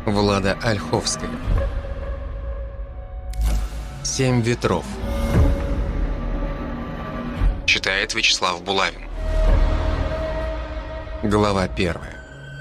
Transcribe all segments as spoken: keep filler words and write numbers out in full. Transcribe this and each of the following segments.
Влада Ольховская. «Семь ветров». Читает Вячеслав Булавин. Глава первая.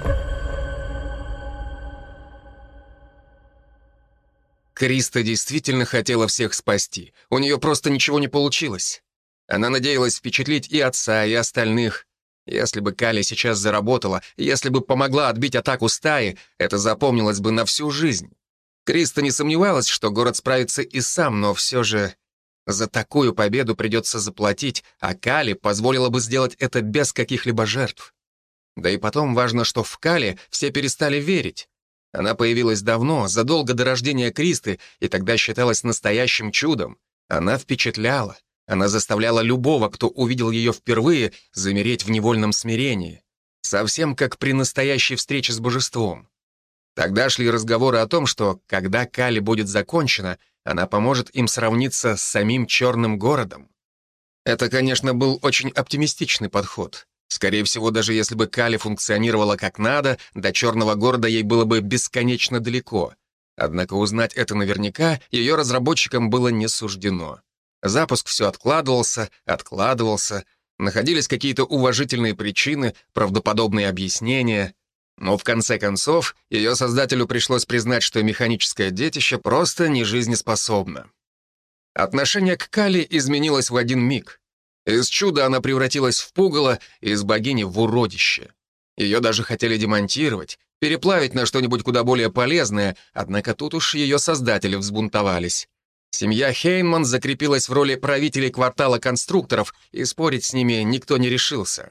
Криста действительно хотела всех спасти. У нее просто ничего не получилось. Она надеялась впечатлить и отца, и остальных. Если бы Кали сейчас заработала, если бы помогла отбить атаку стаи, это запомнилось бы на всю жизнь. Криста не сомневалась, что город справится и сам, но все же за такую победу придется заплатить, а Кали позволила бы сделать это без каких-либо жертв. Да и потом важно, что в Кали все перестали верить. Она появилась давно, задолго до рождения Кристы, и тогда считалась настоящим чудом. Она впечатляла. Она заставляла любого, кто увидел ее впервые, замереть в невольном смирении. Совсем как при настоящей встрече с божеством. Тогда шли разговоры о том, что, когда Кали будет закончена, она поможет им сравниться с самим Черным городом. Это, конечно, был очень оптимистичный подход. Скорее всего, даже если бы Кали функционировала как надо, до Черного города ей было бы бесконечно далеко. Однако узнать это наверняка ее разработчикам было не суждено. Запуск все откладывался, откладывался, находились какие-то уважительные причины, правдоподобные объяснения. Но в конце концов, ее создателю пришлось признать, что механическое детище просто не жизнеспособно. Отношение к Кали изменилось в один миг. Из чуда она превратилась в пугало, из богини в уродище. Ее даже хотели демонтировать, переплавить на что-нибудь куда более полезное, однако тут уж ее создатели взбунтовались. Семья Хейнман закрепилась в роли правителей квартала конструкторов, и спорить с ними никто не решился.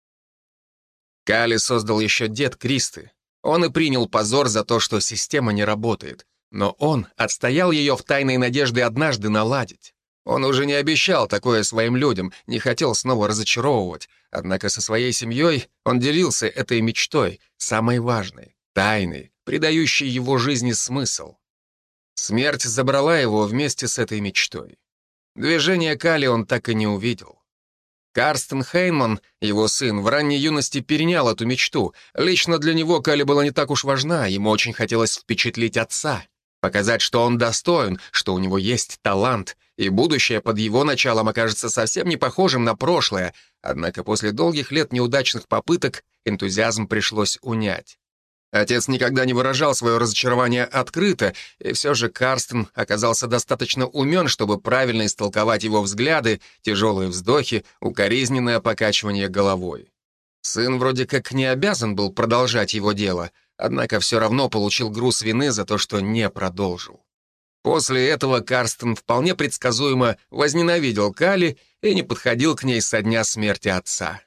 Кали создал еще дед Кристы. Он и принял позор за то, что система не работает. Но он отстоял ее в тайной надежде однажды наладить. Он уже не обещал такое своим людям, не хотел снова разочаровывать. Однако со своей семьей он делился этой мечтой, самой важной, тайной, придающей его жизни смысл. Смерть забрала его вместе с этой мечтой. Движение Кали он так и не увидел. Карстен Хейнман, его сын, в ранней юности перенял эту мечту. Лично для него Кали была не так уж важна, ему очень хотелось впечатлить отца, показать, что он достоин, что у него есть талант, и будущее под его началом окажется совсем не похожим на прошлое, однако после долгих лет неудачных попыток энтузиазм пришлось унять. Отец никогда не выражал свое разочарование открыто, и все же Карстен оказался достаточно умен, чтобы правильно истолковать его взгляды, тяжелые вздохи, укоризненное покачивание головой. Сын вроде как не обязан был продолжать его дело, однако все равно получил груз вины за то, что не продолжил. После этого Карстен вполне предсказуемо возненавидел Кали и не подходил к ней со дня смерти отца.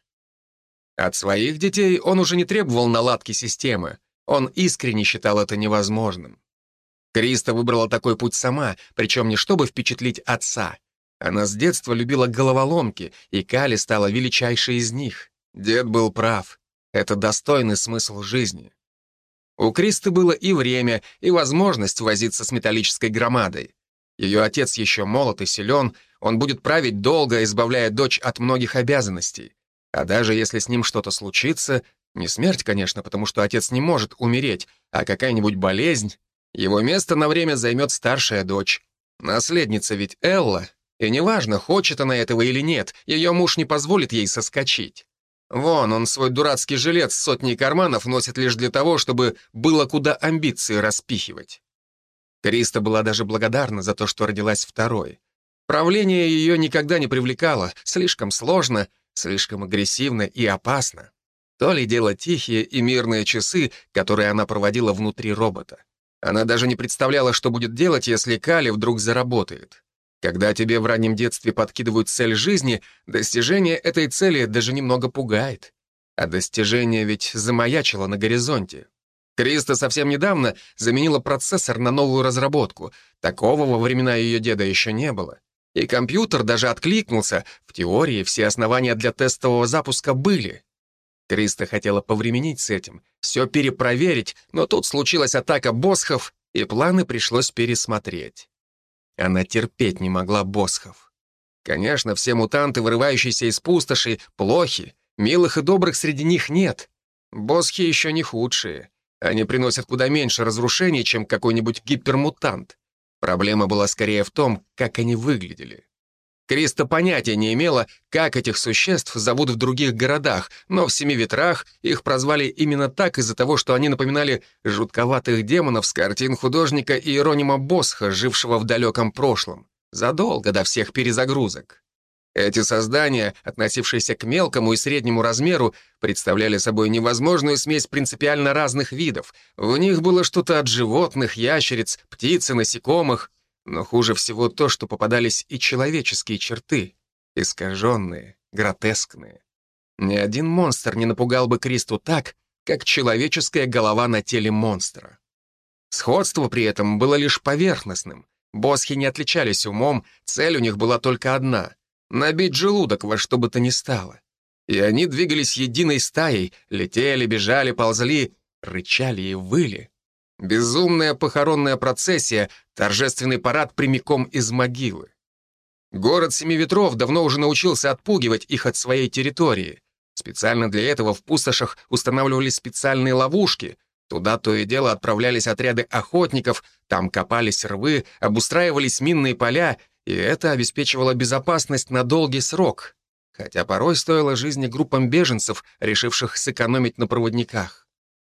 От своих детей он уже не требовал наладки системы. Он искренне считал это невозможным. Криста выбрала такой путь сама, причем не чтобы впечатлить отца. Она с детства любила головоломки, и Кали стала величайшей из них. Дед был прав. Это достойный смысл жизни. У Кристы было и время, и возможность возиться с металлической громадой. Ее отец еще молод и силен, он будет править долго, избавляя дочь от многих обязанностей. А даже если с ним что-то случится, не смерть, конечно, потому что отец не может умереть, а какая-нибудь болезнь, его место на время займет старшая дочь. Наследница ведь Элла, и неважно, хочет она этого или нет, ее муж не позволит ей соскочить. Вон, он свой дурацкий жилет с сотней карманов носит лишь для того, чтобы было куда амбиции распихивать. Криста была даже благодарна за то, что родилась второй. Правление ее никогда не привлекало, слишком сложно, слишком агрессивно и опасно. То ли дело тихие и мирные часы, которые она проводила внутри робота. Она даже не представляла, что будет делать, если Кали вдруг заработает. Когда тебе в раннем детстве подкидывают цель жизни, достижение этой цели даже немного пугает. А достижение ведь замаячило на горизонте. Криста совсем недавно заменила процессор на новую разработку. Такого во времена ее деда еще не было. И компьютер даже откликнулся. В теории все основания для тестового запуска были. Криста хотела повременить с этим, все перепроверить, но тут случилась атака босхов, и планы пришлось пересмотреть. Она терпеть не могла босхов. Конечно, все мутанты, вырывающиеся из пустоши, плохи, милых и добрых среди них нет. Босхи еще не худшие. Они приносят куда меньше разрушений, чем какой-нибудь гипермутант. Проблема была скорее в том, как они выглядели. Криста понятия не имела, как этих существ зовут в других городах, но в Семи Ветрах их прозвали именно так из-за того, что они напоминали жутковатых демонов с картин художника Иеронима Босха, жившего в далеком прошлом, задолго до всех перезагрузок. Эти создания, относившиеся к мелкому и среднему размеру, представляли собой невозможную смесь принципиально разных видов. В них было что-то от животных, ящериц, птиц и насекомых. Но хуже всего то, что попадались и человеческие черты, искаженные, гротескные. Ни один монстр не напугал бы Кристу так, как человеческая голова на теле монстра. Сходство при этом было лишь поверхностным. Босхи не отличались умом, цель у них была только одна — набить желудок во что бы то ни стало. И они двигались единой стаей, летели, бежали, ползли, рычали и выли. Безумная похоронная процессия, торжественный парад прямиком из могилы. Город Семи Ветров давно уже научился отпугивать их от своей территории. Специально для этого в пустошах устанавливали специальные ловушки. Туда то и дело отправлялись отряды охотников, там копались рвы, обустраивались минные поля, и это обеспечивало безопасность на долгий срок, хотя порой стоило жизни группам беженцев, решивших сэкономить на проводниках.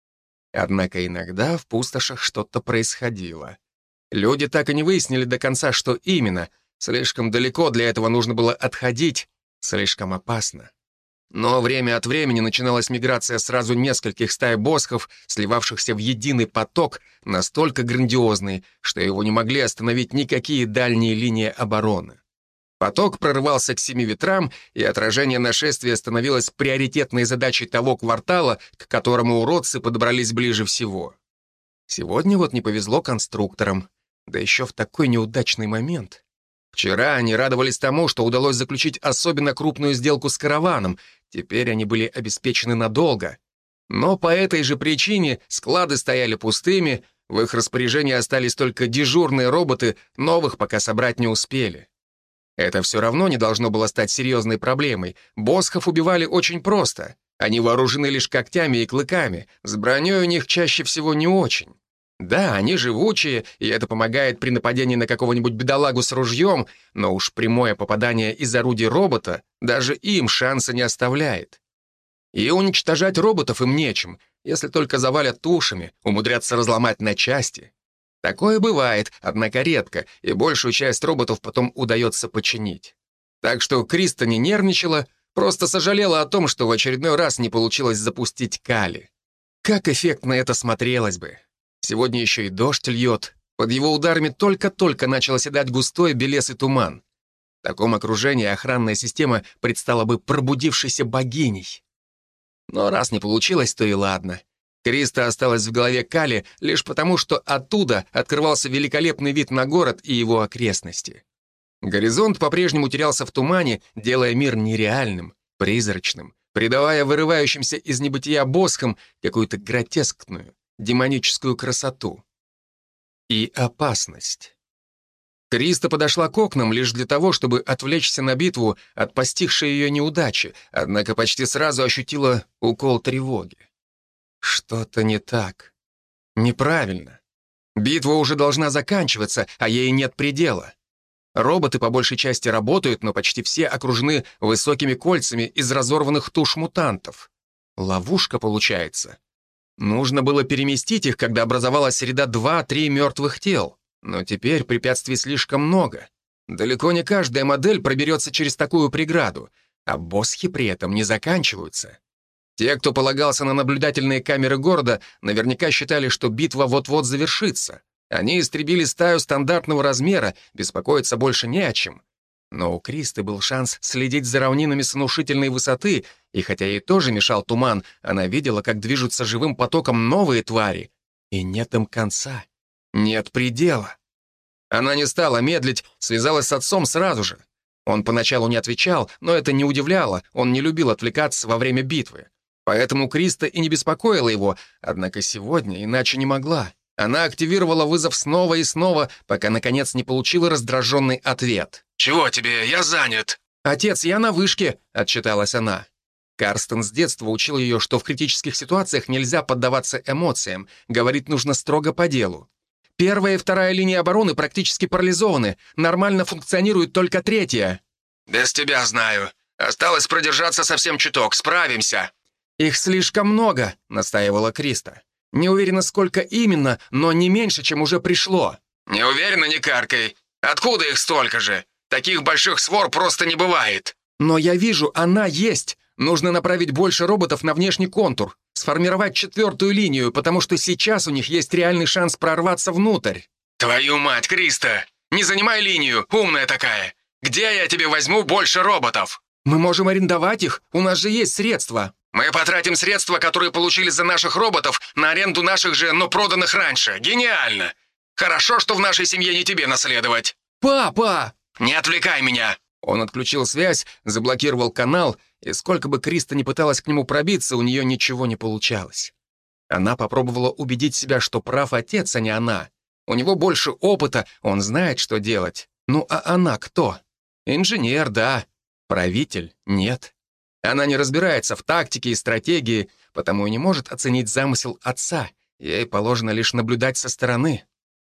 Однако иногда в пустошах что-то происходило. Люди так и не выяснили до конца, что именно. Слишком далеко для этого нужно было отходить, слишком опасно. Но время от времени начиналась миграция сразу нескольких стай босхов, сливавшихся в единый поток, настолько грандиозный, что его не могли остановить никакие дальние линии обороны. Поток прорывался к Семи Ветрам, и отражение нашествия становилось приоритетной задачей того квартала, к которому уродцы подобрались ближе всего. Сегодня вот не повезло конструкторам, да еще в такой неудачный момент. Вчера они радовались тому, что удалось заключить особенно крупную сделку с караваном, теперь они были обеспечены надолго. Но по этой же причине склады стояли пустыми, в их распоряжении остались только дежурные роботы, новых пока собрать не успели. Это все равно не должно было стать серьезной проблемой. Босхов убивали очень просто. Они вооружены лишь когтями и клыками. С броней у них чаще всего не очень. Да, они живучие, и это помогает при нападении на какого-нибудь бедолагу с ружьем, но уж прямое попадание из орудий робота даже им шанса не оставляет. И уничтожать роботов им нечем, если только завалят тушами, умудрятся разломать на части. Такое бывает, однако редко, и большую часть роботов потом удается починить. Так что Криста не нервничала, просто сожалела о том, что в очередной раз не получилось запустить Кали. Как эффектно это смотрелось бы. Сегодня еще и дождь льет, под его ударами только-только начал оседать густой белесый туман. В таком окружении охранная система предстала бы пробудившейся богиней. Но раз не получилось, то и ладно. Криста осталась в голове Кали лишь потому, что оттуда открывался великолепный вид на город и его окрестности. Горизонт по-прежнему терялся в тумане, делая мир нереальным, призрачным, придавая вырывающимся из небытия босхам какую-то гротескную, демоническую красоту. И опасность. Криста подошла к окнам лишь для того, чтобы отвлечься на битву от постигшей ее неудачи, однако почти сразу ощутила укол тревоги. Что-то не так. Неправильно. Битва уже должна заканчиваться, а ей нет предела. Роботы по большей части работают, но почти все окружены высокими кольцами из разорванных туш мутантов. Ловушка получается. Нужно было переместить их, когда образовалась ряда два-три мертвых тел. Но теперь препятствий слишком много. Далеко не каждая модель проберется через такую преграду, а босхи при этом не заканчиваются. Те, кто полагался на наблюдательные камеры города, наверняка считали, что битва вот-вот завершится. Они истребили стаю стандартного размера, беспокоиться больше не о чем. Но у Кристы был шанс следить за равнинами с внушительной высоты, и хотя ей тоже мешал туман, она видела, как движутся живым потоком новые твари. И нет им конца, нет предела. Она не стала медлить, связалась с отцом сразу же. Он поначалу не отвечал, но это не удивляло, он не любил отвлекаться во время битвы. Поэтому Криста и не беспокоила его, однако сегодня иначе не могла. Она активировала вызов снова и снова, пока, наконец, не получила раздраженный ответ. «Чего тебе? Я занят». «Отец, я на вышке», — отчиталась она. Карстен с детства учил ее, что в критических ситуациях нельзя поддаваться эмоциям, говорить нужно строго по делу. Первая и вторая линии обороны практически парализованы, нормально функционирует только третья. «Без тебя знаю. Осталось продержаться совсем чуток, справимся». «Их слишком много», — настаивала Криста. «Не уверена, сколько именно, но не меньше, чем уже пришло». «Не уверена, не каркай. Откуда их столько же? Таких больших свор просто не бывает». «Но я вижу, она есть. Нужно направить больше роботов на внешний контур, сформировать четвертую линию, потому что сейчас у них есть реальный шанс прорваться внутрь». «Твою мать, Криста! Не занимай линию, умная такая! Где я тебе возьму больше роботов?» «Мы можем арендовать их, у нас же есть средства». «Мы потратим средства, которые получили за наших роботов, на аренду наших же, но проданных раньше. Гениально! Хорошо, что в нашей семье не тебе наследовать». «Папа!» «Не отвлекай меня!» Он отключил связь, заблокировал канал, и сколько бы Криста ни пыталась к нему пробиться, у нее ничего не получалось. Она попробовала убедить себя, что прав отец, а не она. У него больше опыта, он знает, что делать. Ну а она кто? Инженер, да. Правитель — нет. Она не разбирается в тактике и стратегии, потому и не может оценить замысел отца. Ей положено лишь наблюдать со стороны.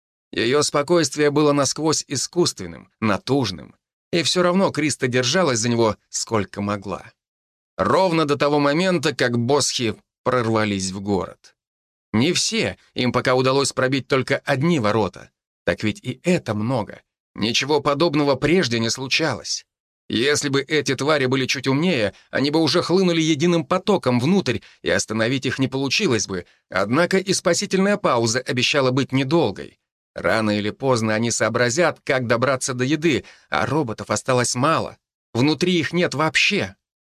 Ее спокойствие было насквозь искусственным, натужным. И все равно Криста держалась за него сколько могла. Ровно до того момента, как босхи прорвались в город. Не все, им пока удалось пробить только одни ворота. Так ведь и это много. Ничего подобного прежде не случалось. Если бы эти твари были чуть умнее, они бы уже хлынули единым потоком внутрь, и остановить их не получилось бы, однако и спасительная пауза обещала быть недолгой. Рано или поздно они сообразят, как добраться до еды, а роботов осталось мало. Внутри их нет вообще.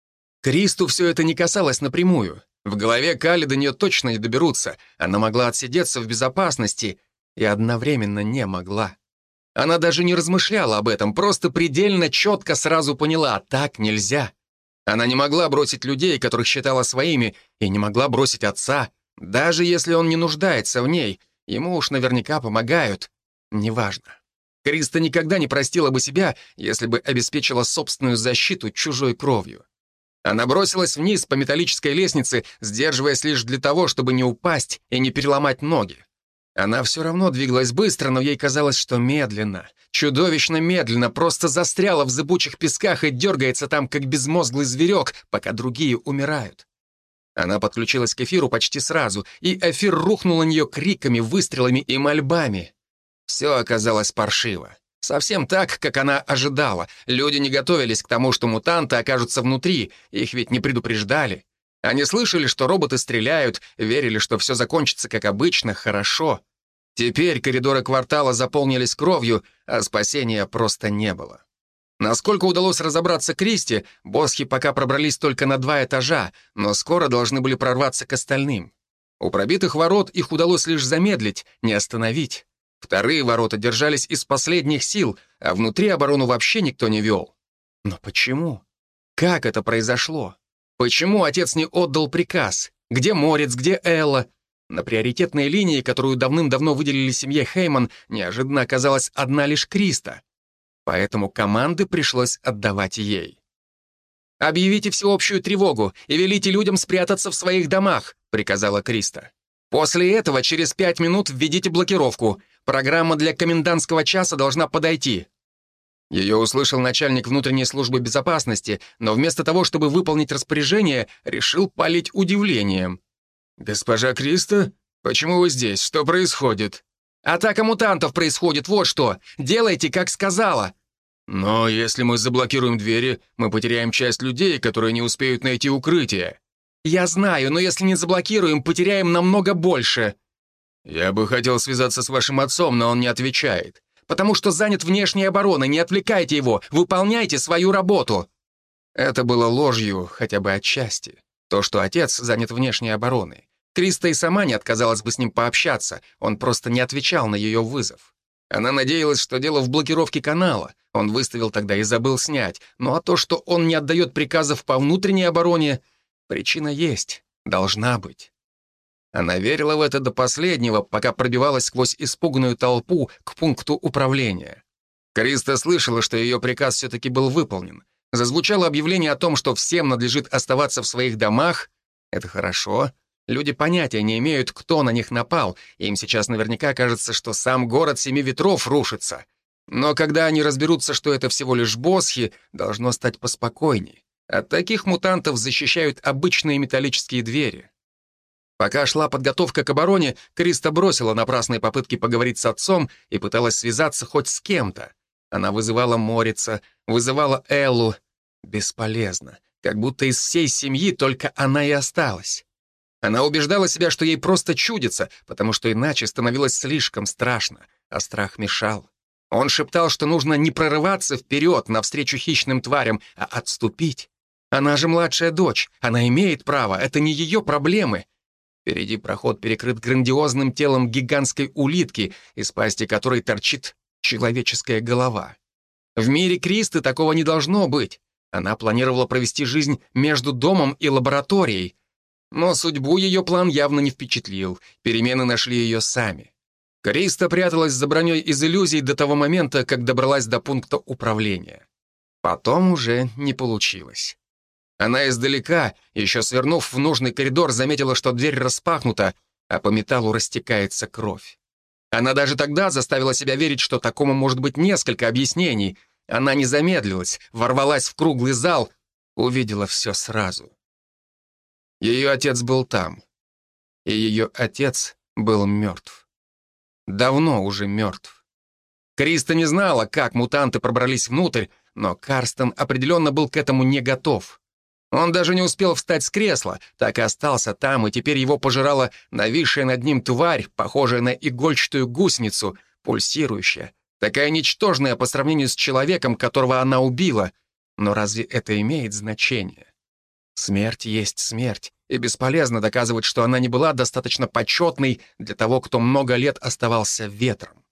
Кристу все это не касалось напрямую. В голове Кали до нее точно не доберутся. Она могла отсидеться в безопасности и одновременно не могла. Она даже не размышляла об этом, просто предельно четко сразу поняла — так нельзя. Она не могла бросить людей, которых считала своими, и не могла бросить отца, даже если он не нуждается в ней. Ему уж наверняка помогают. Неважно. Криста никогда не простила бы себя, если бы обеспечила собственную защиту чужой кровью. Она бросилась вниз по металлической лестнице, сдерживаясь лишь для того, чтобы не упасть и не переломать ноги. Она все равно двигалась быстро, но ей казалось, что медленно, чудовищно медленно, просто застряла в зыбучих песках и дергается там, как безмозглый зверек, пока другие умирают. Она подключилась к эфиру почти сразу, и эфир рухнул на нее криками, выстрелами и мольбами. Все оказалось паршиво. Совсем так, как она ожидала. Люди не готовились к тому, что мутанты окажутся внутри, их ведь не предупреждали. Они слышали, что роботы стреляют, верили, что все закончится как обычно, хорошо. Теперь коридоры квартала заполнились кровью, а спасения просто не было. Насколько удалось разобраться Кристи, босхи пока пробрались только на два этажа, но скоро должны были прорваться к остальным. У пробитых ворот их удалось лишь замедлить, не остановить. Вторые ворота держались из последних сил, а внутри оборону вообще никто не вел. Но почему? Как это произошло? Почему отец не отдал приказ? Где Морец, где Элла? На приоритетной линии, которую давным-давно выделили семье Хейман, неожиданно оказалась одна лишь Криста. Поэтому команды пришлось отдавать ей. «Объявите всеобщую тревогу и велите людям спрятаться в своих домах», — приказала Криста. «После этого через пять минут введите блокировку. Программа для комендантского часа должна подойти». Ее услышал начальник внутренней службы безопасности, но вместо того, чтобы выполнить распоряжение, решил палить удивлением. «Госпожа Криста, почему вы здесь? Что происходит?» «Атака мутантов происходит, вот что! Делайте, как сказала!» «Но если мы заблокируем двери, мы потеряем часть людей, которые не успеют найти укрытие». «Я знаю, но если не заблокируем, потеряем намного больше». «Я бы хотел связаться с вашим отцом, но он не отвечает». «Потому что занят внешней обороной, не отвлекайте его, выполняйте свою работу». Это было ложью, хотя бы отчасти. То, что отец занят внешней обороной. Криста и сама не отказалась бы с ним пообщаться, он просто не отвечал на ее вызов. Она надеялась, что дело в блокировке канала, он выставил тогда и забыл снять, ну а то, что он не отдает приказов по внутренней обороне, причина есть, должна быть. Она верила в это до последнего, пока пробивалась сквозь испуганную толпу к пункту управления. Криста слышала, что ее приказ все-таки был выполнен. Зазвучало объявление о том, что всем надлежит оставаться в своих домах. Это хорошо. Люди понятия не имеют, кто на них напал, и им сейчас наверняка кажется, что сам город Семи Ветров рушится. Но когда они разберутся, что это всего лишь босхи, должно стать поспокойней. От таких мутантов защищают обычные металлические двери. Пока шла подготовка к обороне, Криста бросила напрасные попытки поговорить с отцом и пыталась связаться хоть с кем-то. Она вызывала Морица, вызывала Эллу. Бесполезно. Как будто из всей семьи только она и осталась. Она убеждала себя, что ей просто чудится, потому что иначе становилось слишком страшно, а страх мешал. Он шептал, что нужно не прорываться вперед навстречу хищным тварям, а отступить. Она же младшая дочь, она имеет право, это не ее проблемы. Впереди проход перекрыт грандиозным телом гигантской улитки, из пасти которой торчит человеческая голова. В мире Кристы такого не должно быть. Она планировала провести жизнь между домом и лабораторией. Но судьбу ее план явно не впечатлил. Перемены нашли ее сами. Криста пряталась за броней из иллюзий до того момента, как добралась до пункта управления. Потом уже не получилось. Она издалека, еще свернув в нужный коридор, заметила, что дверь распахнута, а по металлу растекается кровь. Она даже тогда заставила себя верить, что такому может быть несколько объяснений. Она не замедлилась, ворвалась в круглый зал, увидела все сразу. Ее отец был там, и ее отец был мертв. Давно уже мертв. Криста не знала, как мутанты пробрались внутрь, но Карстен определенно был к этому не готов. Он даже не успел встать с кресла, так и остался там, и теперь его пожирала нависшая над ним тварь, похожая на игольчатую гусеницу, пульсирующая, такая ничтожная по сравнению с человеком, которого она убила. Но разве это имеет значение? Смерть есть смерть, и бесполезно доказывать, что она не была достаточно почетной для того, кто много лет оставался ветром.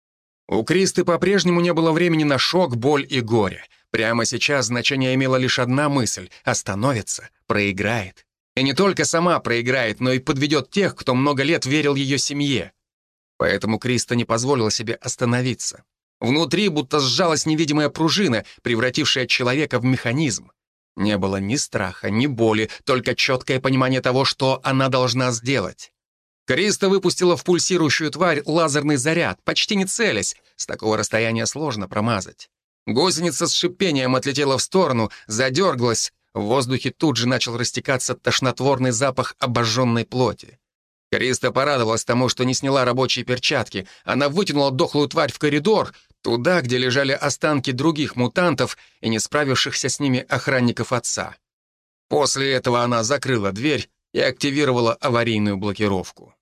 У Кристы по-прежнему не было времени на шок, боль и горе. Прямо сейчас значение имела лишь одна мысль — остановится, проиграет. И не только сама проиграет, но и подведет тех, кто много лет верил ее семье. Поэтому Криста не позволила себе остановиться. Внутри будто сжалась невидимая пружина, превратившая человека в механизм. Не было ни страха, ни боли, только четкое понимание того, что она должна сделать. Криста выпустила в пульсирующую тварь лазерный заряд, почти не целясь, с такого расстояния сложно промазать. Гусеница с шипением отлетела в сторону, задергалась, в воздухе тут же начал растекаться тошнотворный запах обожженной плоти. Криста порадовалась тому, что не сняла рабочие перчатки. Она вытянула дохлую тварь в коридор, туда, где лежали останки других мутантов и не справившихся с ними охранников отца. После этого она закрыла дверь и активировала аварийную блокировку.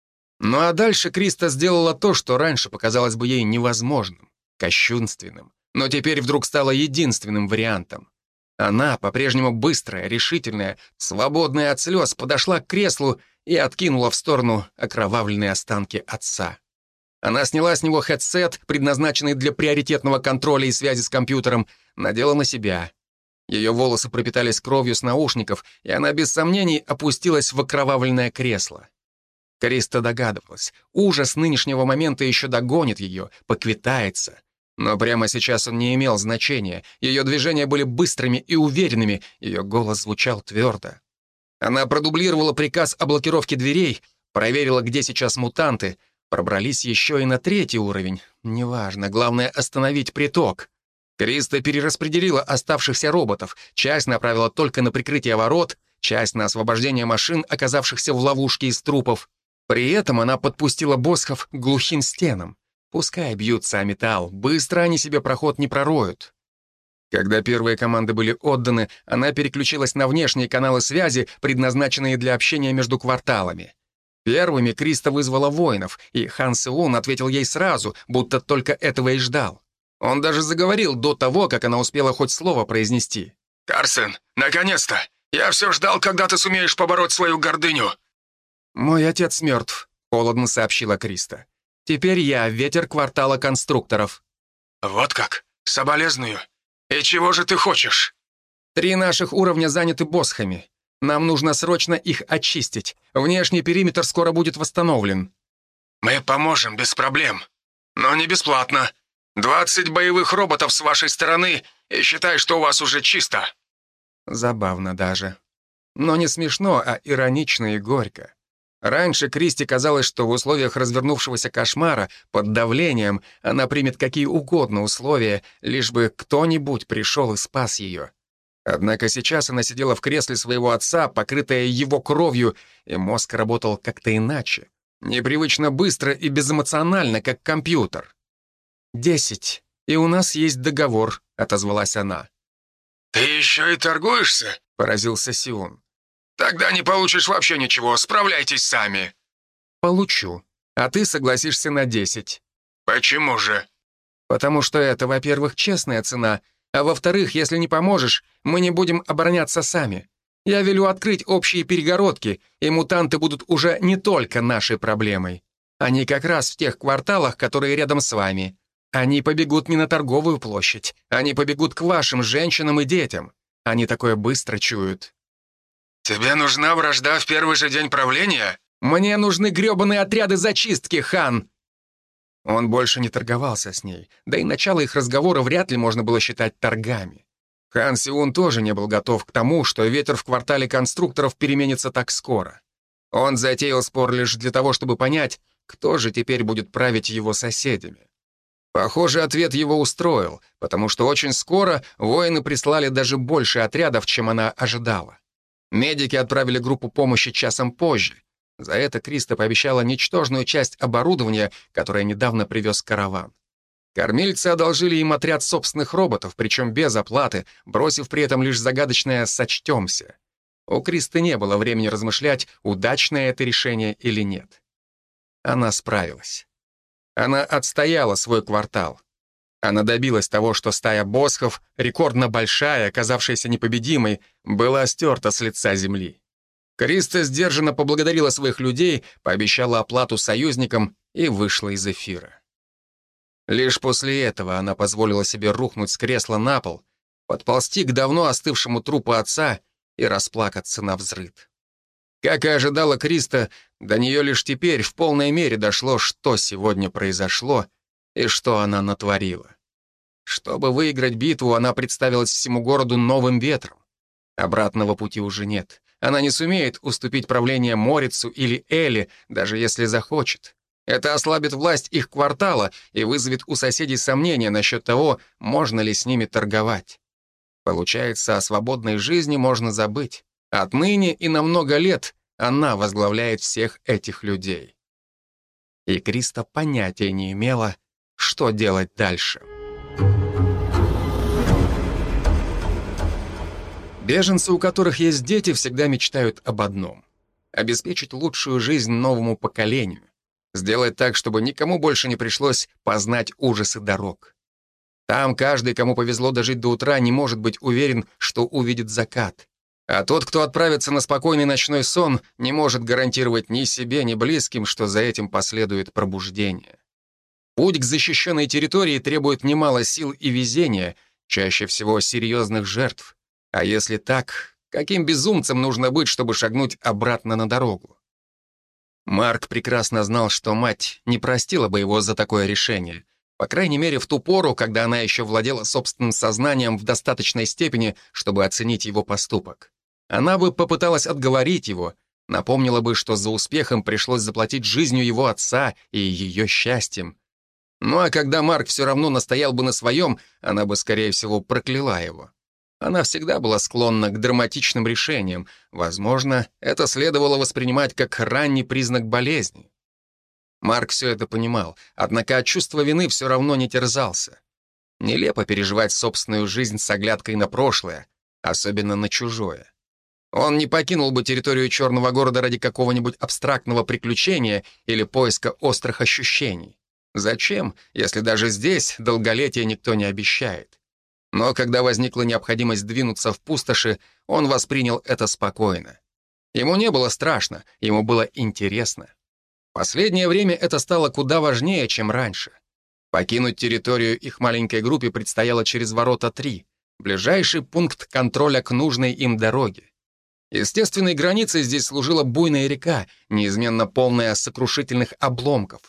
Ну а дальше Криста сделала то, что раньше показалось бы ей невозможным, кощунственным, но теперь вдруг стало единственным вариантом. Она, по-прежнему быстрая, решительная, свободная от слез, подошла к креслу и откинула в сторону окровавленные останки отца. Она сняла с него хедсет, предназначенный для приоритетного контроля и связи с компьютером, надела на себя. Ее волосы пропитались кровью с наушников, и она без сомнений опустилась в окровавленное кресло. Криста догадывалась, ужас нынешнего момента еще догонит ее, поквитается. Но прямо сейчас он не имел значения. Ее движения были быстрыми и уверенными, ее голос звучал твердо. Она продублировала приказ о блокировке дверей, проверила, где сейчас мутанты, пробрались еще и на третий уровень. Неважно, главное — остановить приток. Криста перераспределила оставшихся роботов, часть направила только на прикрытие ворот, часть на освобождение машин, оказавшихся в ловушке из трупов. При этом она подпустила босхов к глухим стенам. Пускай бьются о металл, быстро они себе проход не пророют. Когда первые команды были отданы, она переключилась на внешние каналы связи, предназначенные для общения между кварталами. Первыми Криста вызвала воинов, и Хан Сеун ответил ей сразу, будто только этого и ждал. Он даже заговорил до того, как она успела хоть слово произнести. «Карстен, наконец-то! Я все ждал, когда ты сумеешь побороть свою гордыню!» «Мой отец мертв», — холодно сообщила Криста. «Теперь я ветер квартала конструкторов». «Вот как? Соболезную. И чего же ты хочешь?» «Три наших уровня заняты босхами. Нам нужно срочно их очистить. Внешний периметр скоро будет восстановлен». «Мы поможем без проблем. Но не бесплатно. двадцать боевых роботов с вашей стороны и считай, что у вас уже чисто». Забавно даже. Но не смешно, а иронично и горько. Раньше Кристи казалось, что в условиях развернувшегося кошмара, под давлением, она примет какие угодно условия, лишь бы кто-нибудь пришел и спас ее. Однако сейчас она сидела в кресле своего отца, покрытая его кровью, и мозг работал как-то иначе. Непривычно быстро и безэмоционально, как компьютер. «Десять, и у нас есть договор», — отозвалась она. «Ты еще и торгуешься?» — поразился Сиун. «Тогда не получишь вообще ничего, справляйтесь сами». «Получу, а ты согласишься на десять». «Почему же?» «Потому что это, во-первых, честная цена, а во-вторых, если не поможешь, мы не будем обороняться сами. Я велю открыть общие перегородки, и мутанты будут уже не только нашей проблемой. Они как раз в тех кварталах, которые рядом с вами. Они побегут не на торговую площадь, они побегут к вашим женщинам и детям. Они такое быстро чуют». «Тебе нужна вражда в первый же день правления?» «Мне нужны грёбаные отряды зачистки, хан!» Он больше не торговался с ней, да и начало их разговора вряд ли можно было считать торгами. Хан Сиун тоже не был готов к тому, что ветер в квартале конструкторов переменится так скоро. Он затеял спор лишь для того, чтобы понять, кто же теперь будет править его соседями. Похоже, ответ его устроил, потому что очень скоро воины прислали даже больше отрядов, чем она ожидала. Медики отправили группу помощи часом позже. За это Криста пообещала ничтожную часть оборудования, которое недавно привез караван. Кормильцы одолжили им отряд собственных роботов, причем без оплаты, бросив при этом лишь загадочное «сочтемся». У Кристы не было времени размышлять, удачное это решение или нет. Она справилась. Она отстояла свой квартал. Она добилась того, что стая босхов, рекордно большая, оказавшаяся непобедимой, была стерта с лица земли. Криста сдержанно поблагодарила своих людей, пообещала оплату союзникам и вышла из эфира. Лишь после этого она позволила себе рухнуть с кресла на пол, подползти к давно остывшему трупу отца и расплакаться навзрыд. Как и ожидала Криста, до нее лишь теперь в полной мере дошло, что сегодня произошло и что она натворила. Чтобы выиграть битву, она представилась всему городу новым ветром. Обратного пути уже нет. Она не сумеет уступить правление Морицу или Элли, даже если захочет. Это ослабит власть их квартала и вызовет у соседей сомнения насчет того, можно ли с ними торговать. Получается, о свободной жизни можно забыть. Отныне и на много лет она возглавляет всех этих людей. И Криста понятия не имела, что делать дальше. Беженцы, у которых есть дети, всегда мечтают об одном — обеспечить лучшую жизнь новому поколению, сделать так, чтобы никому больше не пришлось познать ужасы дорог. Там каждый, кому повезло дожить до утра, не может быть уверен, что увидит закат. А тот, кто отправится на спокойный ночной сон, не может гарантировать ни себе, ни близким, что за этим последует пробуждение. Путь к защищенной территории требует немало сил и везения, чаще всего серьезных жертв. А если так, каким безумцем нужно быть, чтобы шагнуть обратно на дорогу? Марк прекрасно знал, что мать не простила бы его за такое решение. По крайней мере, в ту пору, когда она еще владела собственным сознанием в достаточной степени, чтобы оценить его поступок. Она бы попыталась отговорить его, напомнила бы, что за успехом пришлось заплатить жизнью его отца и ее счастьем. Ну а когда Марк все равно настоял бы на своем, она бы, скорее всего, прокляла его. Она всегда была склонна к драматичным решениям. Возможно, это следовало воспринимать как ранний признак болезни. Марк все это понимал, однако от чувства вины все равно не терзался. Нелепо переживать собственную жизнь с оглядкой на прошлое, особенно на чужое. Он не покинул бы территорию Черного города ради какого-нибудь абстрактного приключения или поиска острых ощущений. Зачем, если даже здесь долголетие никто не обещает? Но когда возникла необходимость двинуться в пустоши, он воспринял это спокойно. Ему не было страшно, ему было интересно. В последнее время это стало куда важнее, чем раньше. Покинуть территорию их маленькой группе предстояло через ворота три, ближайший пункт контроля к нужной им дороге. Естественной границей здесь служила буйная река, неизменно полная сокрушительных обломков.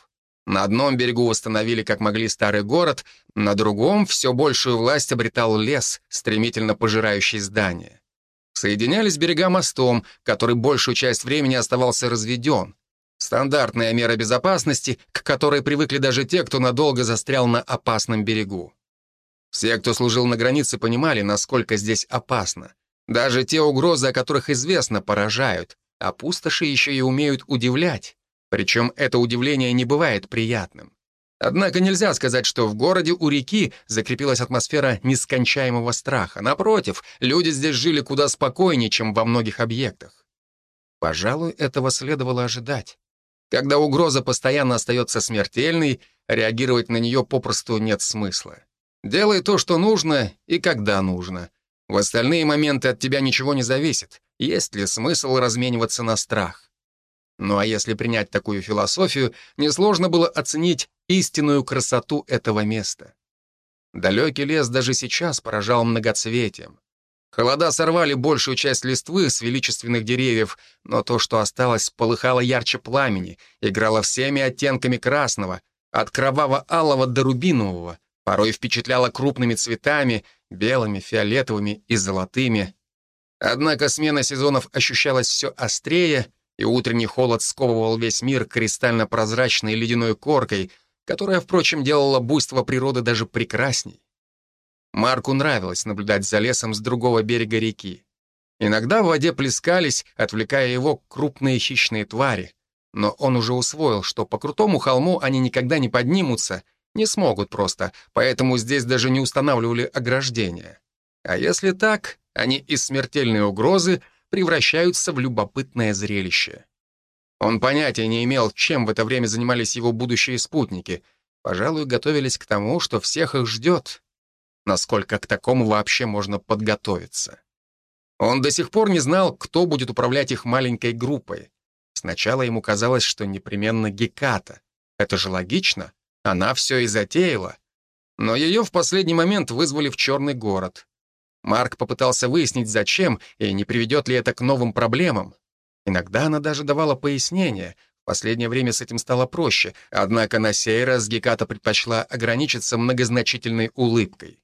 На одном берегу восстановили как могли старый город, на другом все большую власть обретал лес, стремительно пожирающий здания. Соединялись берега мостом, который большую часть времени оставался разведен. Стандартная мера безопасности, к которой привыкли даже те, кто надолго застрял на опасном берегу. Все, кто служил на границе, понимали, насколько здесь опасно. Даже те угрозы, о которых известно, поражают, а пустоши еще и умеют удивлять. Причем это удивление не бывает приятным. Однако нельзя сказать, что в городе у реки закрепилась атмосфера нескончаемого страха. Напротив, люди здесь жили куда спокойнее, чем во многих объектах. Пожалуй, этого следовало ожидать. Когда угроза постоянно остается смертельной, реагировать на нее попросту нет смысла. Делай то, что нужно и когда нужно. В остальные моменты от тебя ничего не зависит. Есть ли смысл размениваться на страх? Ну а если принять такую философию, несложно было оценить истинную красоту этого места. Далекий лес даже сейчас поражал многоцветием. Холода сорвали большую часть листвы с величественных деревьев, но то, что осталось, полыхало ярче пламени, играло всеми оттенками красного, от кроваво-алого до рубинового, порой впечатляло крупными цветами, белыми, фиолетовыми и золотыми. Однако смена сезонов ощущалась все острее, и утренний холод сковывал весь мир кристально-прозрачной ледяной коркой, которая, впрочем, делала буйство природы даже прекрасней. Марку нравилось наблюдать за лесом с другого берега реки. Иногда в воде плескались, отвлекая его крупные хищные твари, но он уже усвоил, что по крутому холму они никогда не поднимутся, не смогут просто, поэтому здесь даже не устанавливали ограждения. А если так, они из смертельной угрозы превращаются в любопытное зрелище. Он понятия не имел, чем в это время занимались его будущие спутники. Пожалуй, готовились к тому, что всех их ждет. Насколько к такому вообще можно подготовиться? Он до сих пор не знал, кто будет управлять их маленькой группой. Сначала ему казалось, что непременно Геката. Это же логично, она все и затеяла. Но ее в последний момент вызвали в Черный город. Марк попытался выяснить, зачем, и не приведет ли это к новым проблемам. Иногда она даже давала пояснения. В последнее время с этим стало проще, однако на сей раз Геката предпочла ограничиться многозначительной улыбкой.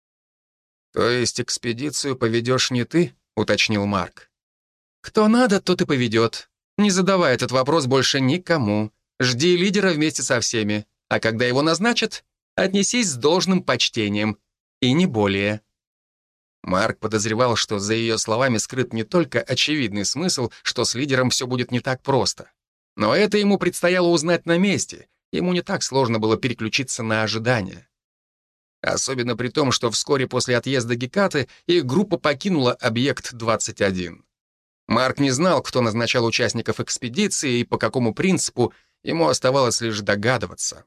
«То есть экспедицию поведешь не ты?» — уточнил Марк. «Кто надо, тот и поведет. Не задавай этот вопрос больше никому. Жди лидера вместе со всеми, а когда его назначат, отнесись с должным почтением. И не более». Марк подозревал, что за ее словами скрыт не только очевидный смысл, что с лидером все будет не так просто. Но это ему предстояло узнать на месте. Ему не так сложно было переключиться на ожидания. Особенно при том, что вскоре после отъезда Гекаты их группа покинула объект двадцать один. Марк не знал, кто назначал участников экспедиции и по какому принципу, ему оставалось лишь догадываться.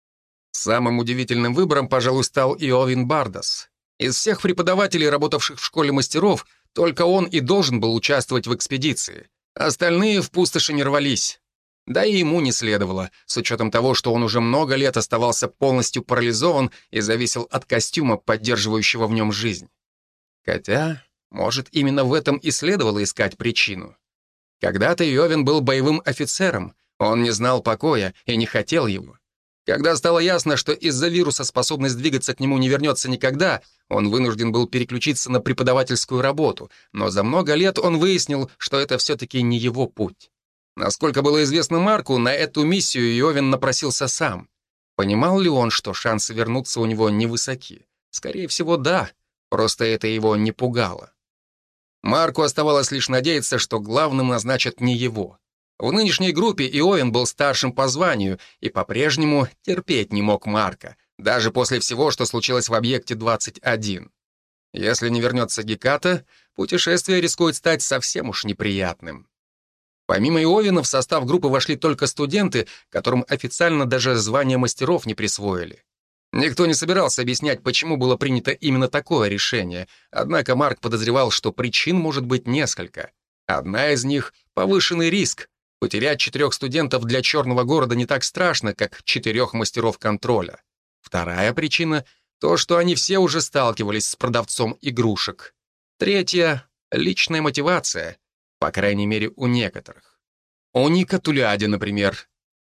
Самым удивительным выбором, пожалуй, стал Иовин Бардас. Из всех преподавателей, работавших в школе мастеров, только он и должен был участвовать в экспедиции. Остальные в пустоши не рвались. Да и ему не следовало, с учетом того, что он уже много лет оставался полностью парализован и зависел от костюма, поддерживающего в нем жизнь. Хотя, может, именно в этом и следовало искать причину. Когда-то Йовин был боевым офицером, он не знал покоя и не хотел его. Когда стало ясно, что из-за вируса способность двигаться к нему не вернется никогда, он вынужден был переключиться на преподавательскую работу, но за много лет он выяснил, что это все-таки не его путь. Насколько было известно Марку, на эту миссию Йовин напросился сам. Понимал ли он, что шансы вернуться у него невысоки? Скорее всего, да, просто это его не пугало. Марку оставалось лишь надеяться, что главным назначат не его. В нынешней группе Иовин был старшим по званию и по-прежнему терпеть не мог Марка, даже после всего, что случилось в объекте двадцать один. Если не вернется Геката, путешествие рискует стать совсем уж неприятным. Помимо Иовина в состав группы вошли только студенты, которым официально даже звание мастеров не присвоили. Никто не собирался объяснять, почему было принято именно такое решение, однако Марк подозревал, что причин может быть несколько. Одна из них — повышенный риск. Потерять четырех студентов для Черного города не так страшно, как четырех мастеров контроля. Вторая причина — то, что они все уже сталкивались с продавцом игрушек. Третья — личная мотивация, по крайней мере, у некоторых. У Ника Тулиади, например.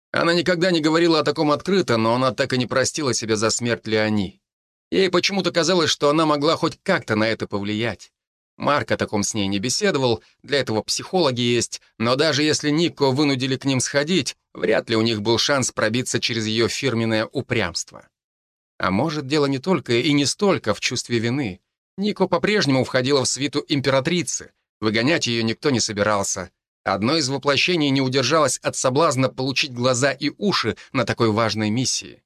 Она никогда не говорила о таком открыто, но она так и не простила себя за смерть Леони. Ей почему-то казалось, что она могла хоть как-то на это повлиять. Марк о таком с ней не беседовал, для этого психологи есть, но даже если Нико вынудили к ним сходить, вряд ли у них был шанс пробиться через ее фирменное упрямство. А может, дело не только и не столько в чувстве вины. Нико по-прежнему входила в свиту императрицы, выгонять ее никто не собирался. Одно из воплощений не удержалось от соблазна получить глаза и уши на такой важной миссии.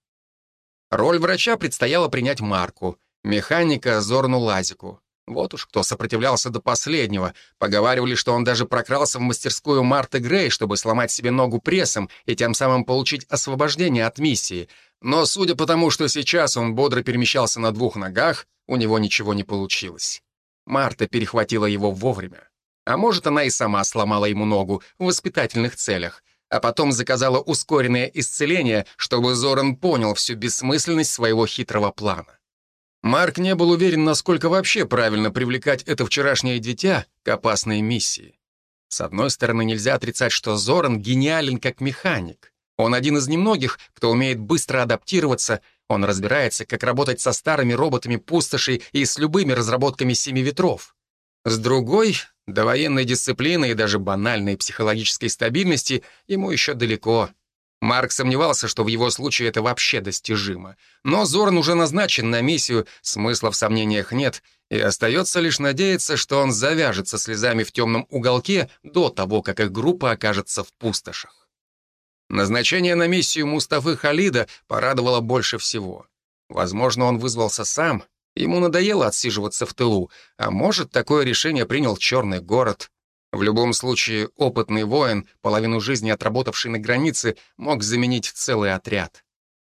Роль врача предстояло принять Марку, механика — Зорну Лазику. Вот уж кто сопротивлялся до последнего. Поговаривали, что он даже прокрался в мастерскую Марты Грей, чтобы сломать себе ногу прессом и тем самым получить освобождение от миссии. Но судя по тому, что сейчас он бодро перемещался на двух ногах, у него ничего не получилось. Марта перехватила его вовремя. А может, она и сама сломала ему ногу в воспитательных целях, а потом заказала ускоренное исцеление, чтобы Зоран понял всю бессмысленность своего хитрого плана. Марк не был уверен, насколько вообще правильно привлекать это вчерашнее дитя к опасной миссии. С одной стороны, нельзя отрицать, что Зоран гениален как механик. Он один из немногих, кто умеет быстро адаптироваться, он разбирается, как работать со старыми роботами пустошей и с любыми разработками Семи Ветров. С другой, до военной дисциплины и даже банальной психологической стабильности ему еще далеко. Марк сомневался, что в его случае это вообще достижимо. Но Зоран уже назначен на миссию, смысла в сомнениях нет, и остается лишь надеяться, что он завяжется слезами в темном уголке до того, как их группа окажется в пустошах. Назначение на миссию Мустафы Халида порадовало больше всего. Возможно, он вызвался сам, ему надоело отсиживаться в тылу, а может, такое решение принял Черный город. В любом случае, опытный воин, половину жизни отработавший на границе, мог заменить целый отряд.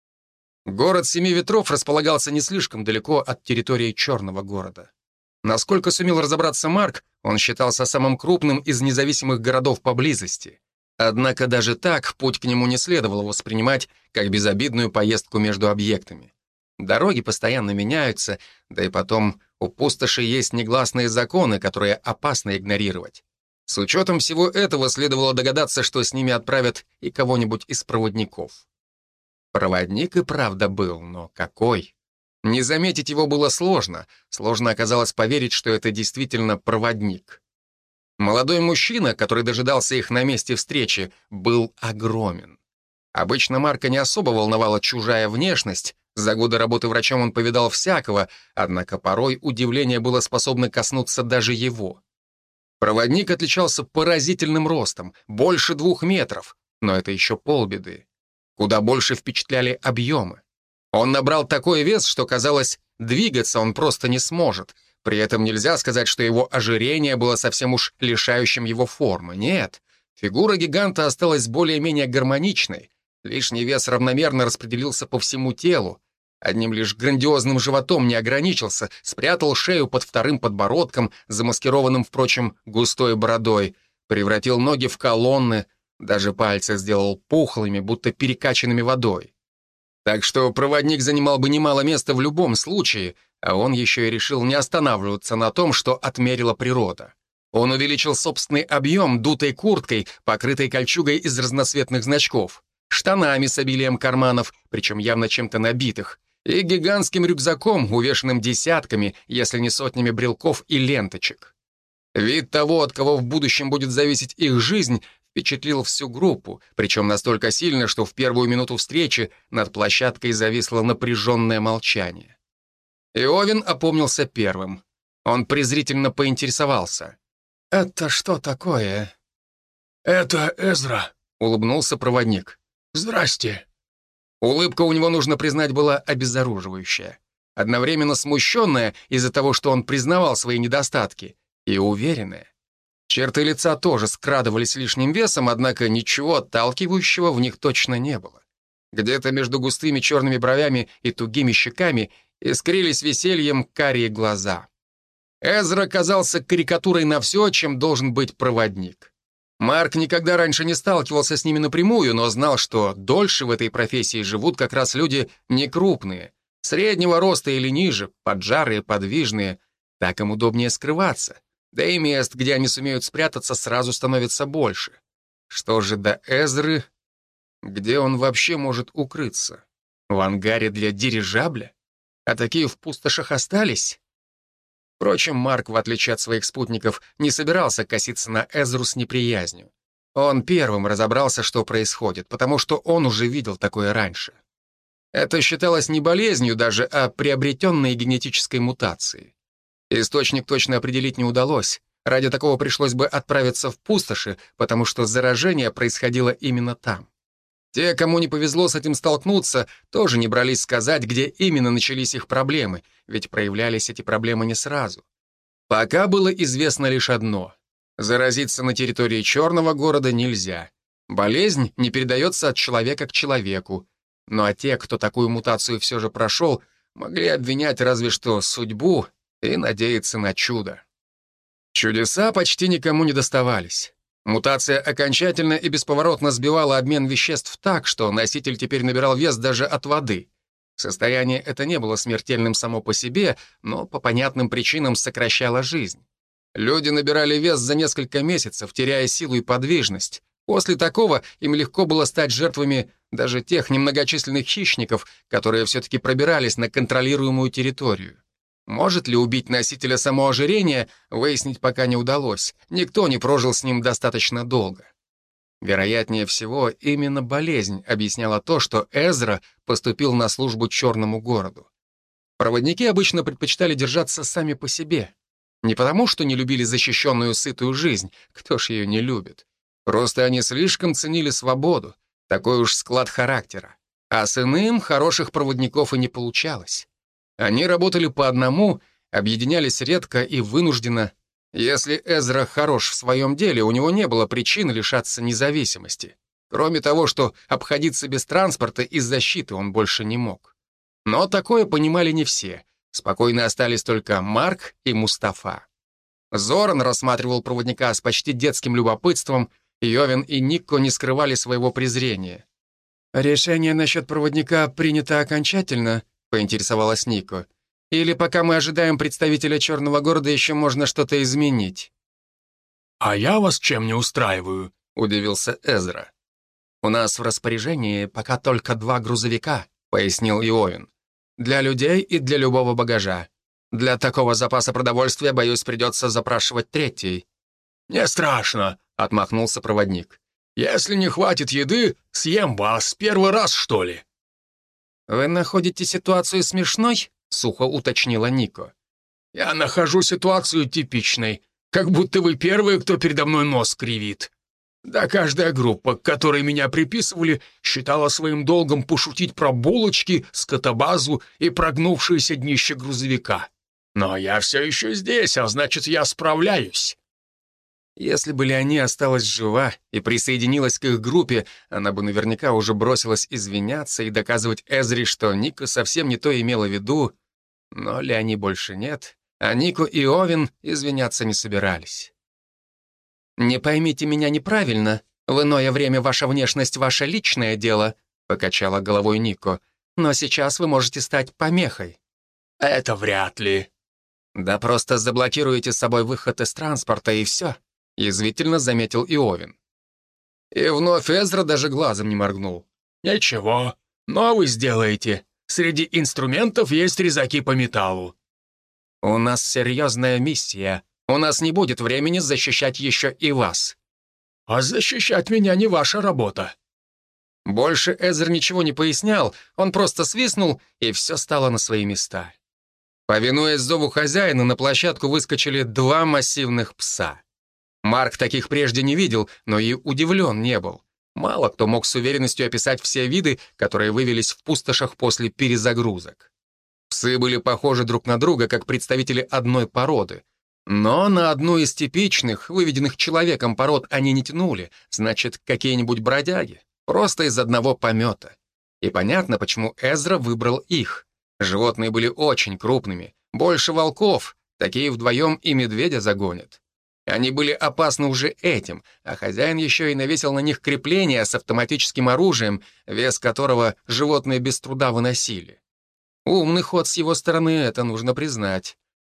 Город Семи Ветров располагался не слишком далеко от территории Черного города. Насколько сумел разобраться Марк, он считался самым крупным из независимых городов поблизости. Однако даже так путь к нему не следовало воспринимать как безобидную поездку между объектами. Дороги постоянно меняются, да и потом у пустоши есть негласные законы, которые опасно игнорировать. С учетом всего этого следовало догадаться, что с ними отправят и кого-нибудь из проводников. Проводник и правда был, но какой? Не заметить его было сложно. Сложно оказалось поверить, что это действительно проводник. Молодой мужчина, который дожидался их на месте встречи, был огромен. Обычно Марка не особо волновала чужая внешность. За годы работы врачом он повидал всякого, однако порой удивление было способно коснуться даже его. Проводник отличался поразительным ростом, больше двух метров, но это еще полбеды. Куда больше впечатляли объемы. Он набрал такой вес, что казалось, двигаться он просто не сможет. При этом нельзя сказать, что его ожирение было совсем уж лишающим его формы. Нет, фигура гиганта осталась более-менее гармоничной. Лишний вес равномерно распределился по всему телу. Одним лишь грандиозным животом не ограничился, спрятал шею под вторым подбородком, замаскированным, впрочем, густой бородой, превратил ноги в колонны, даже пальцы сделал пухлыми, будто перекачанными водой. Так что проводник занимал бы немало места в любом случае, а он еще и решил не останавливаться на том, что отмерила природа. Он увеличил собственный объем дутой курткой, покрытой кольчугой из разноцветных значков, штанами с обилием карманов, причем явно чем-то набитых, и гигантским рюкзаком, увешанным десятками, если не сотнями брелков и ленточек. Вид того, от кого в будущем будет зависеть их жизнь, впечатлил всю группу, причем настолько сильно, что в первую минуту встречи над площадкой зависло напряженное молчание. Иовин опомнился первым. Он презрительно поинтересовался. «Это что такое?» «Это Эзра», — улыбнулся проводник. «Здрасте». Улыбка у него, нужно признать, была обезоруживающая. Одновременно смущенная из-за того, что он признавал свои недостатки, и уверенная. Черты лица тоже скрадывались лишним весом, однако ничего отталкивающего в них точно не было. Где-то между густыми черными бровями и тугими щеками искрились весельем карие глаза. Эзра казался карикатурой на все, чем должен быть проводник. Марк никогда раньше не сталкивался с ними напрямую, но знал, что дольше в этой профессии живут как раз люди некрупные, среднего роста или ниже, поджарые, подвижные. Так им удобнее скрываться. Да и мест, где они сумеют спрятаться, сразу становится больше. Что же до Эзры? Где он вообще может укрыться? В ангаре для дирижабля? А такие в пустошах остались? Впрочем, Марк, в отличие от своих спутников, не собирался коситься на Эзру с неприязнью. Он первым разобрался, что происходит, потому что он уже видел такое раньше. Это считалось не болезнью даже, а приобретенной генетической мутацией. Источник точно определить не удалось. Ради такого пришлось бы отправиться в пустоши, потому что заражение происходило именно там. Те, кому не повезло с этим столкнуться, тоже не брались сказать, где именно начались их проблемы, ведь проявлялись эти проблемы не сразу. Пока было известно лишь одно. Заразиться на территории Черного города нельзя. Болезнь не передается от человека к человеку. Ну а те, кто такую мутацию все же прошел, могли обвинять разве что судьбу и надеяться на чудо. Чудеса почти никому не доставались. Мутация окончательно и бесповоротно сбивала обмен веществ так, что носитель теперь набирал вес даже от воды. Состояние это не было смертельным само по себе, но по понятным причинам сокращало жизнь. Люди набирали вес за несколько месяцев, теряя силу и подвижность. После такого им легко было стать жертвами даже тех немногочисленных хищников, которые все-таки пробирались на контролируемую территорию. Может ли убить носителя само ожирение, выяснить пока не удалось. Никто не прожил с ним достаточно долго. Вероятнее всего, именно болезнь объясняла то, что Эзра поступил на службу Черному городу. Проводники обычно предпочитали держаться сами по себе. Не потому, что не любили защищенную сытую жизнь, кто ж ее не любит. Просто они слишком ценили свободу, такой уж склад характера. А с иным хороших проводников и не получалось. Они работали по одному, объединялись редко и вынужденно. Если Эзра хорош в своем деле, у него не было причин лишаться независимости. Кроме того, что обходиться без транспорта и защиты он больше не мог. Но такое понимали не все. Спокойно остались только Марк и Мустафа. Зоран рассматривал проводника с почти детским любопытством, Йовен и Никко не скрывали своего презрения. «Решение насчет проводника принято окончательно?» — поинтересовалась Никко. «Или пока мы ожидаем представителя Черного города, еще можно что-то изменить?» «А я вас чем не устраиваю?» — удивился Эзра. «У нас в распоряжении пока только два грузовика», — пояснил Йовен. «Для людей и для любого багажа. Для такого запаса продовольствия, боюсь, придется запрашивать третий». «Не страшно», — отмахнулся проводник. «Если не хватит еды, съем вас первый раз, что ли?» «Вы находите ситуацию смешной?» — сухо уточнила Никко. «Я нахожу ситуацию типичной, как будто вы первые, кто передо мной нос кривит. Да каждая группа, к которой меня приписывали, считала своим долгом пошутить про булочки, скотобазу и прогнувшееся днище грузовика. Но я все еще здесь, а значит, я справляюсь». Если бы Леони осталась жива и присоединилась к их группе, она бы наверняка уже бросилась извиняться и доказывать Эзри, что Нико совсем не то имела в виду. Но Леони больше нет, а Нико и Овен извиняться не собирались. «Не поймите меня неправильно. В иное время ваша внешность — ваше личное дело», — покачала головой Нико. «Но сейчас вы можете стать помехой». «Это вряд ли». «Да просто заблокируете с собой выход из транспорта, и все», — язвительно заметил Иовин. И вновь Эзра даже глазом не моргнул. «Ничего, но вы сделаете. Среди инструментов есть резаки по металлу». «У нас серьезная миссия. У нас не будет времени защищать еще и вас». «А защищать меня не ваша работа». Больше Эзер ничего не пояснял, он просто свистнул, и все стало на свои места. Повинуясь зову хозяина, на площадку выскочили два массивных пса. Марк таких прежде не видел, но и удивлен не был. Мало кто мог с уверенностью описать все виды, которые вывелись в пустошах после перезагрузок. Псы были похожи друг на друга, как представители одной породы. Но на одну из типичных, выведенных человеком пород они не тянули, значит, какие-нибудь бродяги, просто из одного помета. И понятно, почему Эзра выбрал их. Животные были очень крупными, больше волков, такие вдвоем и медведя загонят. Они были опасны уже этим, а хозяин еще и навесил на них крепления с автоматическим оружием, вес которого животные без труда выносили. Умный ход с его стороны, это нужно признать.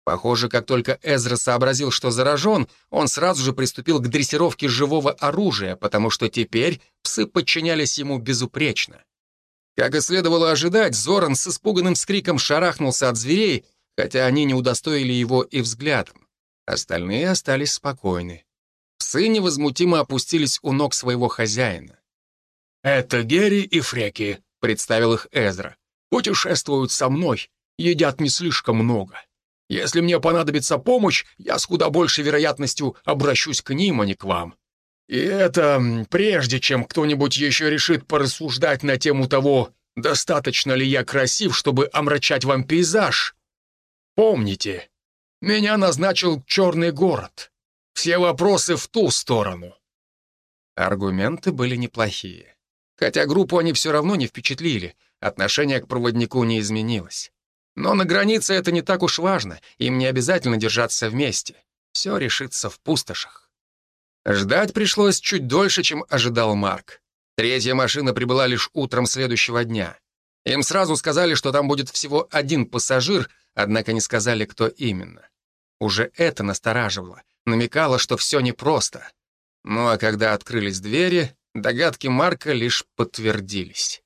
Похоже, как только Эзра сообразил, что заражен, он сразу же приступил к дрессировке живого оружия, потому что теперь псы подчинялись ему безупречно. Как и следовало ожидать, Зоран с испуганным скриком шарахнулся от зверей, хотя они не удостоили его и взглядом. Остальные остались спокойны. Псы невозмутимо опустились у ног своего хозяина. «Это Герри и Фреки», — представил их Эзра. «Путешествуют со мной, едят не слишком много. Если мне понадобится помощь, я с куда большей вероятностью обращусь к ним, а не к вам. И это прежде, чем кто-нибудь еще решит порассуждать на тему того, достаточно ли я красив, чтобы омрачать вам пейзаж. Помните, меня назначил Черный город. Все вопросы в ту сторону». Аргументы были неплохие. Хотя группу они все равно не впечатлили, отношение к проводнику не изменилось. Но на границе это не так уж важно, им не обязательно держаться вместе. Все решится в пустошах. Ждать пришлось чуть дольше, чем ожидал Марк. Третья машина прибыла лишь утром следующего дня. Им сразу сказали, что там будет всего один пассажир, однако не сказали, кто именно. Уже это настораживало, намекало, что все непросто. Ну а когда открылись двери, догадки Марка лишь подтвердились.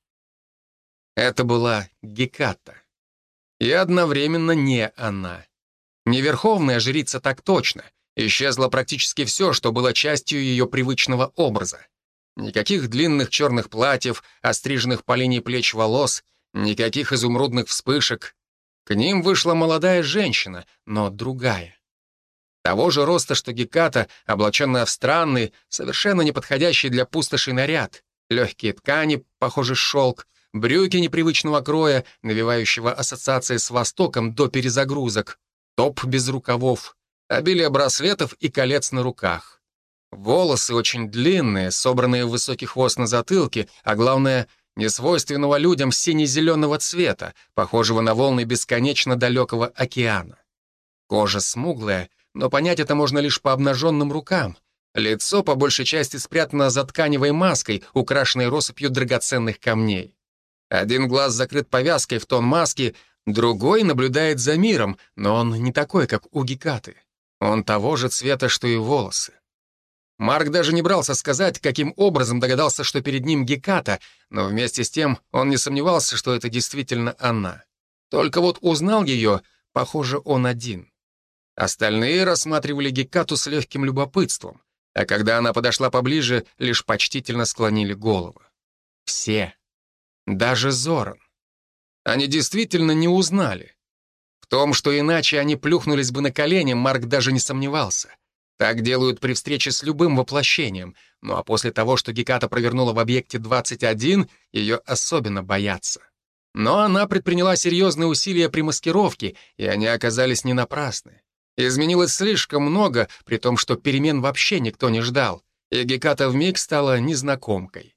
Это была Геката. И одновременно не она. Не верховная жрица так точно. Исчезло практически все, что было частью ее привычного образа. Никаких длинных черных платьев, остриженных по линии плеч волос, никаких изумрудных вспышек. К ним вышла молодая женщина, но другая. Того же роста, что Геката, облаченная в странный, совершенно неподходящий для пустоши наряд. Легкие ткани, похожий шелк, брюки непривычного кроя, навевающего ассоциации с Востоком до перезагрузок, топ без рукавов, обилие браслетов и колец на руках. Волосы очень длинные, собранные в высокий хвост на затылке, а главное, несвойственного людям сине-зеленого цвета, похожего на волны бесконечно далекого океана. Кожа смуглая, но понять это можно лишь по обнаженным рукам. Лицо по большей части спрятано за тканевой маской, украшенной россыпью драгоценных камней. Один глаз закрыт повязкой в тон маски, другой наблюдает за миром, но он не такой, как у Гекаты. Он того же цвета, что и волосы. Марк даже не брался сказать, каким образом догадался, что перед ним Геката, но вместе с тем он не сомневался, что это действительно она. Только вот узнал ее, похоже, он один. Остальные рассматривали Гекату с легким любопытством, а когда она подошла поближе, лишь почтительно склонили головы. Все. Даже Зоран. Они действительно не узнали. В том, что иначе они плюхнулись бы на колени, Марк даже не сомневался. Так делают при встрече с любым воплощением, ну а после того, что Геката провернула в объекте двадцать один, ее особенно боятся. Но она предприняла серьезные усилия при маскировке, и они оказались не напрасны. Изменилось слишком много, при том, что перемен вообще никто не ждал, и Геката вмиг стала незнакомкой.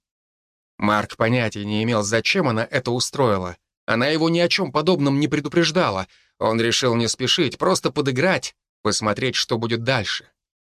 Марк понятия не имел, зачем она это устроила. Она его ни о чем подобном не предупреждала. Он решил не спешить, просто подыграть, посмотреть, что будет дальше.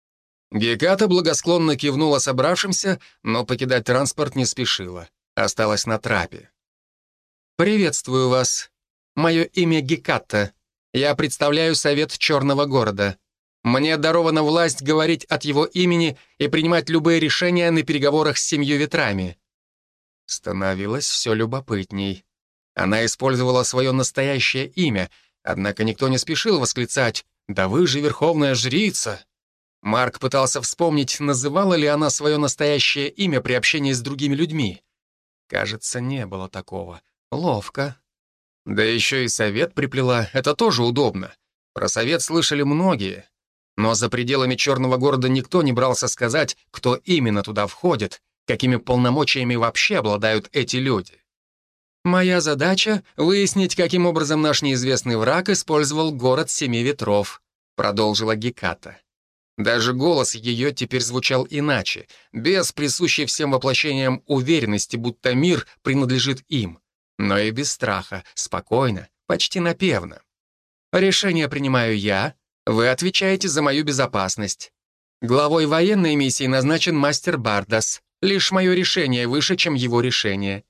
Геката благосклонно кивнула собравшимся, но покидать транспорт не спешила. Осталась на трапе. «Приветствую вас. Мое имя Геката. Я представляю Совет Черного города. Мне дарована власть говорить от его имени и принимать любые решения на переговорах с семью ветрами». Становилось все любопытней. Она использовала свое настоящее имя, однако никто не спешил восклицать «Да вы же верховная жрица!». Марк пытался вспомнить, называла ли она свое настоящее имя при общении с другими людьми. Кажется, не было такого. Ловко. Да еще и совет приплела, это тоже удобно. Про совет слышали многие. Но за пределами Черного города никто не брался сказать, кто именно туда входит, какими полномочиями вообще обладают эти люди. «Моя задача — выяснить, каким образом наш неизвестный враг использовал город Семи Ветров», — продолжила Геката. Даже голос ее теперь звучал иначе, без присущей всем воплощениям уверенности, будто мир принадлежит им, но и без страха, спокойно, почти напевно. «Решение принимаю я, вы отвечаете за мою безопасность. Главой военной миссии назначен мастер Бардас. Лишь мое решение выше, чем его решение.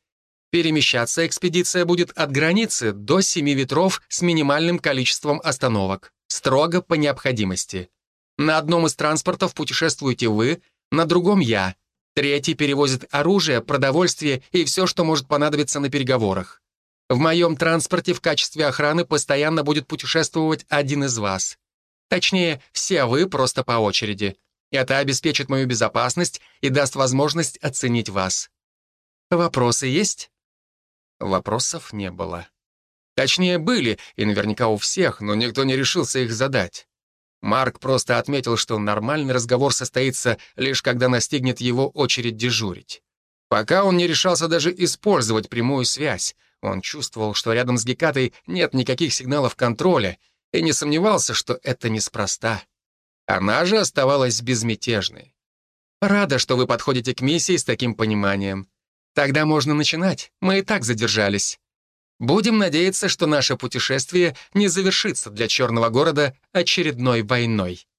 Перемещаться экспедиция будет от границы до Семи Ветров с минимальным количеством остановок. Строго по необходимости. На одном из транспортов путешествуете вы, на другом я. Третий перевозит оружие, продовольствие и все, что может понадобиться на переговорах. В моем транспорте в качестве охраны постоянно будет путешествовать один из вас. Точнее, все вы просто по очереди. Это обеспечит мою безопасность и даст возможность оценить вас. Вопросы есть? Вопросов не было. Точнее, были, и наверняка у всех, но никто не решился их задать. Марк просто отметил, что нормальный разговор состоится лишь когда настигнет его очередь дежурить. Пока он не решался даже использовать прямую связь. Он чувствовал, что рядом с Гекатой нет никаких сигналов контроля, и не сомневался, что это неспроста. Она же оставалась безмятежной. «Рада, что вы подходите к миссии с таким пониманием. Тогда можно начинать, мы и так задержались. Будем надеяться, что наше путешествие не завершится для Черного города очередной войной».